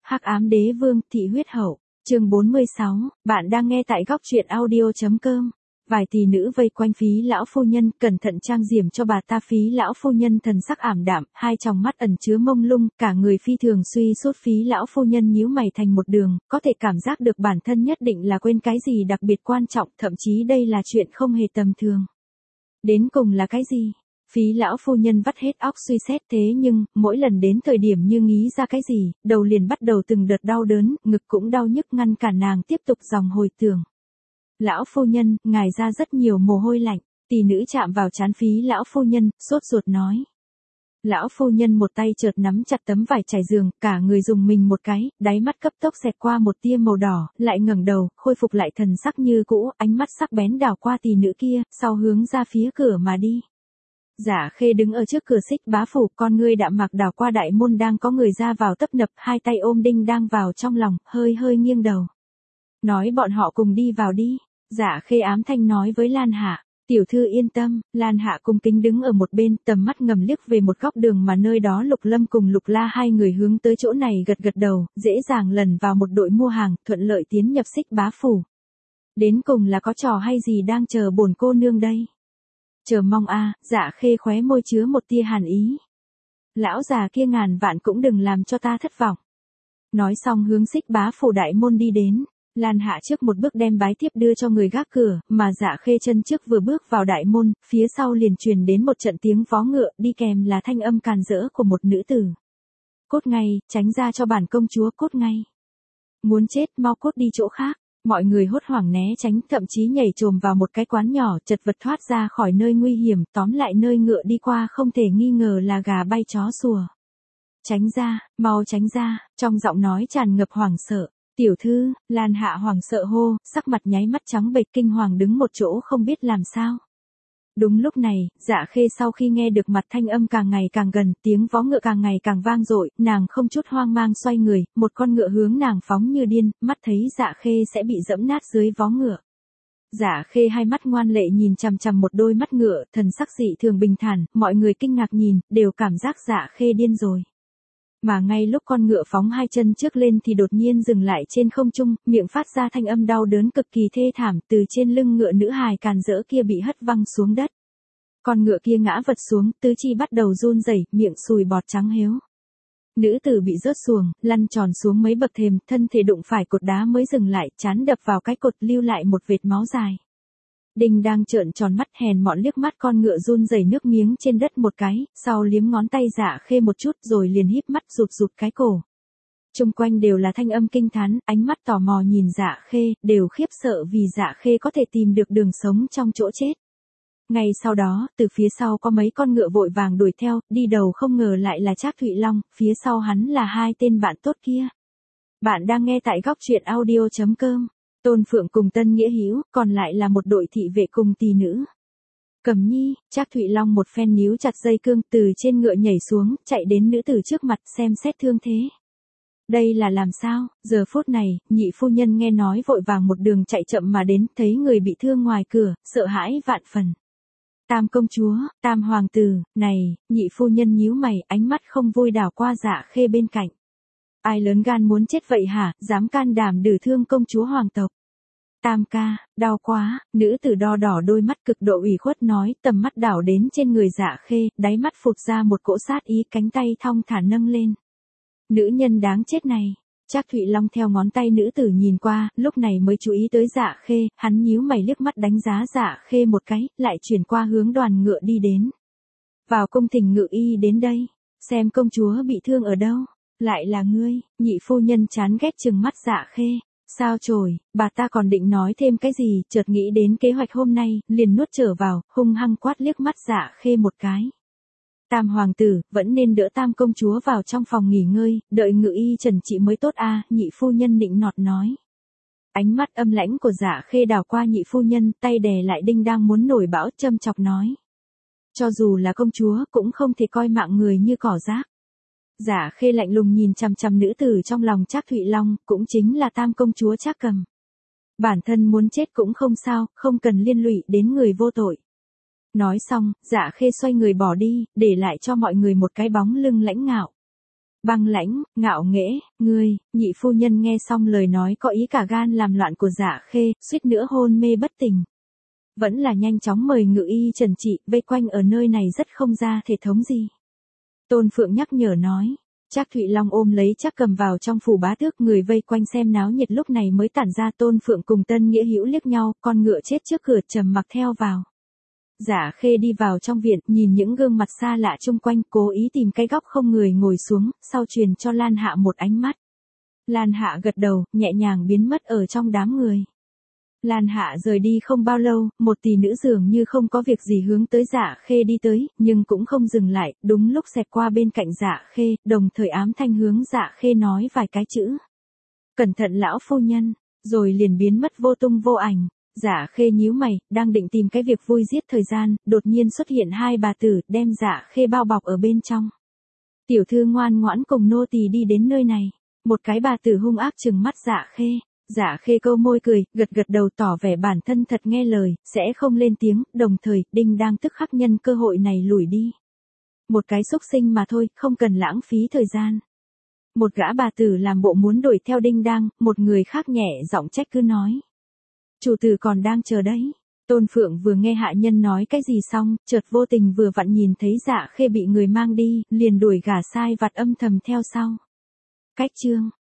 Hắc ám đế vương, thị huyết hậu, chương 46, bạn đang nghe tại góc truyện audio.com. Vài tỷ nữ vây quanh Phí lão phu nhân, cẩn thận trang diệm cho bà ta. Phí lão phu nhân thần sắc ảm đạm, hai tròng mắt ẩn chứa mông lung, cả người phi thường suy sút. Phí lão phu nhân nhíu mày thành một đường, có thể cảm giác được bản thân nhất định là quên cái gì đặc biệt quan trọng, thậm chí đây là chuyện không hề tầm thường. Đến cùng là cái gì? Phí lão phu nhân vắt hết óc suy xét, thế nhưng, mỗi lần đến thời điểm như nghĩ ra cái gì, đầu liền bắt đầu từng đợt đau đớn, ngực cũng đau nhức ngăn cản nàng tiếp tục dòng hồi tưởng. Lão phu nhân, ngài ra rất nhiều mồ hôi lạnh, tỷ nữ chạm vào trán Phí lão phu nhân, sốt ruột nói. Lão phu nhân một tay chợt nắm chặt tấm vải trải giường, cả người dùng mình một cái, đáy mắt cấp tốc xẹt qua một tia màu đỏ, lại ngẩng đầu, khôi phục lại thần sắc như cũ, ánh mắt sắc bén đảo qua tỷ nữ kia, sau hướng ra phía cửa mà đi. Dạ Khê đứng ở trước cửa Xích Bá phủ, con ngươi đạm mạc đảo qua đại môn đang có người ra vào tấp nập, hai tay ôm đinh đang vào trong lòng, hơi hơi nghiêng đầu. Nói bọn họ cùng đi vào đi. Dạ Khê ám thanh nói với Lan Hạ. Tiểu thư yên tâm. Lan Hạ cung kính đứng ở một bên, tầm mắt ngầm liếc về một góc đường mà nơi đó Lục Lâm cùng Lục La hai người hướng tới chỗ này gật gật đầu, dễ dàng lần vào một đội mua hàng, thuận lợi tiến nhập Xích Bá phủ. Đến cùng là có trò hay gì đang chờ bổn cô nương đây? Chờ mong a. Dạ Khê khóe môi chứa một tia hàn ý. Lão già kia ngàn vạn cũng đừng làm cho ta thất vọng. Nói xong hướng Xích Bá phủ đại môn đi đến. Lan Hạ trước một bước đem bái tiếp đưa cho người gác cửa, mà Dạ Khê chân trước vừa bước vào đại môn, phía sau liền truyền đến một trận tiếng vó ngựa, đi kèm là thanh âm càn rỡ của một nữ tử. Cút ngay, tránh ra cho bản công chúa, cút ngay. Muốn chết, mau cút đi chỗ khác. Mọi người hốt hoảng né tránh, thậm chí nhảy trồm vào một cái quán nhỏ, chật vật thoát ra khỏi nơi nguy hiểm, tóm lại nơi ngựa đi qua không thể nghi ngờ là gà bay chó sủa. Tránh ra, mau tránh ra, trong giọng nói tràn ngập hoảng sợ. Tiểu thư, Lan Hạ hoảng sợ hô, sắc mặt nháy mắt trắng bệch, kinh hoàng đứng một chỗ không biết làm sao. Đúng lúc này, Dạ Khê sau khi nghe được mặt thanh âm càng ngày càng gần, tiếng vó ngựa càng ngày càng vang dội, nàng không chút hoang mang xoay người, một con ngựa hướng nàng phóng như điên, mắt thấy Dạ Khê sẽ bị dẫm nát dưới vó ngựa. Dạ Khê hai mắt ngoan lệ nhìn chằm chằm một đôi mắt ngựa, thần sắc dị thường bình thản, mọi người kinh ngạc nhìn, đều cảm giác Dạ Khê điên rồi. Mà ngay lúc con ngựa phóng hai chân trước lên thì đột nhiên dừng lại trên không trung, miệng phát ra thanh âm đau đớn cực kỳ thê thảm, từ trên lưng ngựa nữ hài càn rỡ kia bị hất văng xuống đất. Con ngựa kia ngã vật xuống, tứ chi bắt đầu run rẩy, miệng sùi bọt trắng héo. Nữ tử bị rớt xuồng, lăn tròn xuống mấy bậc thềm, thân thể đụng phải cột đá mới dừng lại, trán đập vào cái cột lưu lại một vệt máu dài. Đinh đang trợn tròn mắt hèn mọn liếc mắt con ngựa run rẩy nước miếng trên đất một cái, sau liếm ngón tay Dạ Khê một chút rồi liền híp mắt rụt rụt cái cổ. Chung quanh đều là thanh âm kinh thán, ánh mắt tò mò nhìn Dạ Khê, đều khiếp sợ vì Dạ Khê có thể tìm được đường sống trong chỗ chết. Ngay sau đó, từ phía sau có mấy con ngựa vội vàng đuổi theo, đi đầu không ngờ lại là Trác Thụy Long, phía sau hắn là hai tên bạn tốt kia. Bạn đang nghe tại góc truyện audio.com. Tôn Phượng cùng Tân Nghĩa Hữu, còn lại là một đội thị vệ cùng tỷ nữ. Cẩm Nhi, Trác Thụy Long một phen níu chặt dây cương, từ trên ngựa nhảy xuống, chạy đến nữ tử trước mặt xem xét thương thế. Đây là làm sao? Giờ phút này, nhị phu nhân nghe nói vội vàng một đường chạy chậm mà đến, thấy người bị thương ngoài cửa, sợ hãi vạn phần. Tam công chúa, Tam hoàng tử, này, nhị phu nhân nhíu mày, ánh mắt không vui đảo qua Dạ Khê bên cạnh. Ai lớn gan muốn chết vậy hả, dám can đảm đử thương công chúa hoàng tộc. Tam ca, đau quá, nữ tử đo đỏ đôi mắt cực độ ủy khuất nói, tầm mắt đảo đến trên người Dạ Khê, đáy mắt phụt ra một cỗ sát ý, cánh tay thong thả nâng lên. Nữ nhân đáng chết này. Trác Thụy Long theo ngón tay nữ tử nhìn qua, lúc này mới chú ý tới Dạ Khê, hắn nhíu mày liếc mắt đánh giá Dạ Khê một cái, lại chuyển qua hướng đoàn ngựa đi đến. Vào cung thỉnh ngự y đến đây, xem công chúa bị thương ở đâu. Lại là ngươi, nhị phu nhân chán ghét trừng mắt Dạ Khê. Sao chổi, bà ta còn định nói thêm cái gì, chợt nghĩ đến kế hoạch hôm nay, liền nuốt trở vào, hung hăng quát liếc mắt Dạ Khê một cái. Tam hoàng tử, vẫn nên đỡ Tam công chúa vào trong phòng nghỉ ngơi, đợi ngự y trần trị mới tốt a. Nhị phu nhân nịnh nọt nói. Ánh mắt âm lãnh của Dạ Khê đảo qua nhị phu nhân, tay đè lại đinh đang muốn nổi bão, châm chọc nói. Cho dù là công chúa, cũng không thể coi mạng người như cỏ rác. Dạ Khê lạnh lùng nhìn chằm chằm nữ tử trong lòng Trác Thụy Long, cũng chính là Tam công chúa Trác Cầm. Bản thân muốn chết cũng không sao, không cần liên lụy đến người vô tội. Nói xong, Dạ Khê xoay người bỏ đi, để lại cho mọi người một cái bóng lưng lãnh ngạo. băng lãnh, ngạo nghễ, ngươi, nhị phu nhân nghe xong lời nói có ý cả gan làm loạn của Dạ Khê, suýt nữa hôn mê bất tỉnh. Vẫn là nhanh chóng mời ngự y trần trị, vây quanh ở nơi này rất không ra thể thống gì. Tôn Phượng nhắc nhở nói. Trác Thụy Long ôm lấy Trác Cầm vào trong phủ bá tước, người vây quanh xem náo nhiệt lúc này mới tản ra. Tôn Phượng cùng Tân Nghĩa Hữu liếc nhau, con ngựa chết trước cửa trầm mặc theo vào. Dạ Khê đi vào trong viện, nhìn những gương mặt xa lạ chung quanh, cố ý tìm cái góc không người ngồi xuống, sau truyền cho Lan Hạ một ánh mắt. Lan Hạ gật đầu, nhẹ nhàng biến mất ở trong đám người. Lan Hạ rời đi không bao lâu, một tỷ nữ dường như không có việc gì hướng tới Dạ Khê đi tới, nhưng cũng không dừng lại, đúng lúc xẹt qua bên cạnh Dạ Khê, đồng thời ám thanh hướng Dạ Khê nói vài cái chữ. Cẩn thận lão phu nhân, rồi liền biến mất vô tung vô ảnh. Dạ Khê nhíu mày, đang định tìm cái việc vui giết thời gian, đột nhiên xuất hiện hai bà tử, đem Dạ Khê bao bọc ở bên trong. Tiểu thư ngoan ngoãn cùng nô tỳ đi đến nơi này. Một cái bà tử hung ác trừng mắt Dạ Khê. Dạ Khê câu môi cười, gật gật đầu tỏ vẻ bản thân thật nghe lời, sẽ không lên tiếng, đồng thời, Đinh đang tức khắc nhân cơ hội này lủi đi. Một cái xúc sinh mà thôi, không cần lãng phí thời gian. Một gã bà tử làm bộ muốn đuổi theo Đinh đang, một người khác nhẹ giọng trách cứ nói. Chủ tử còn đang chờ đấy. Tôn Phượng vừa nghe hạ nhân nói cái gì xong, chợt vô tình vừa vặn nhìn thấy Dạ Khê bị người mang đi, liền đuổi gả sai vặt âm thầm theo sau. Cách chương